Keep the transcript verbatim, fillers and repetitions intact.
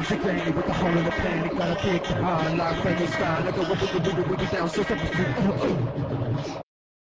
It's a granny with a hole in the planet. Got a big hard lock, brand new style. Like a wiggle, wiggle, wiggle, wiggle down. So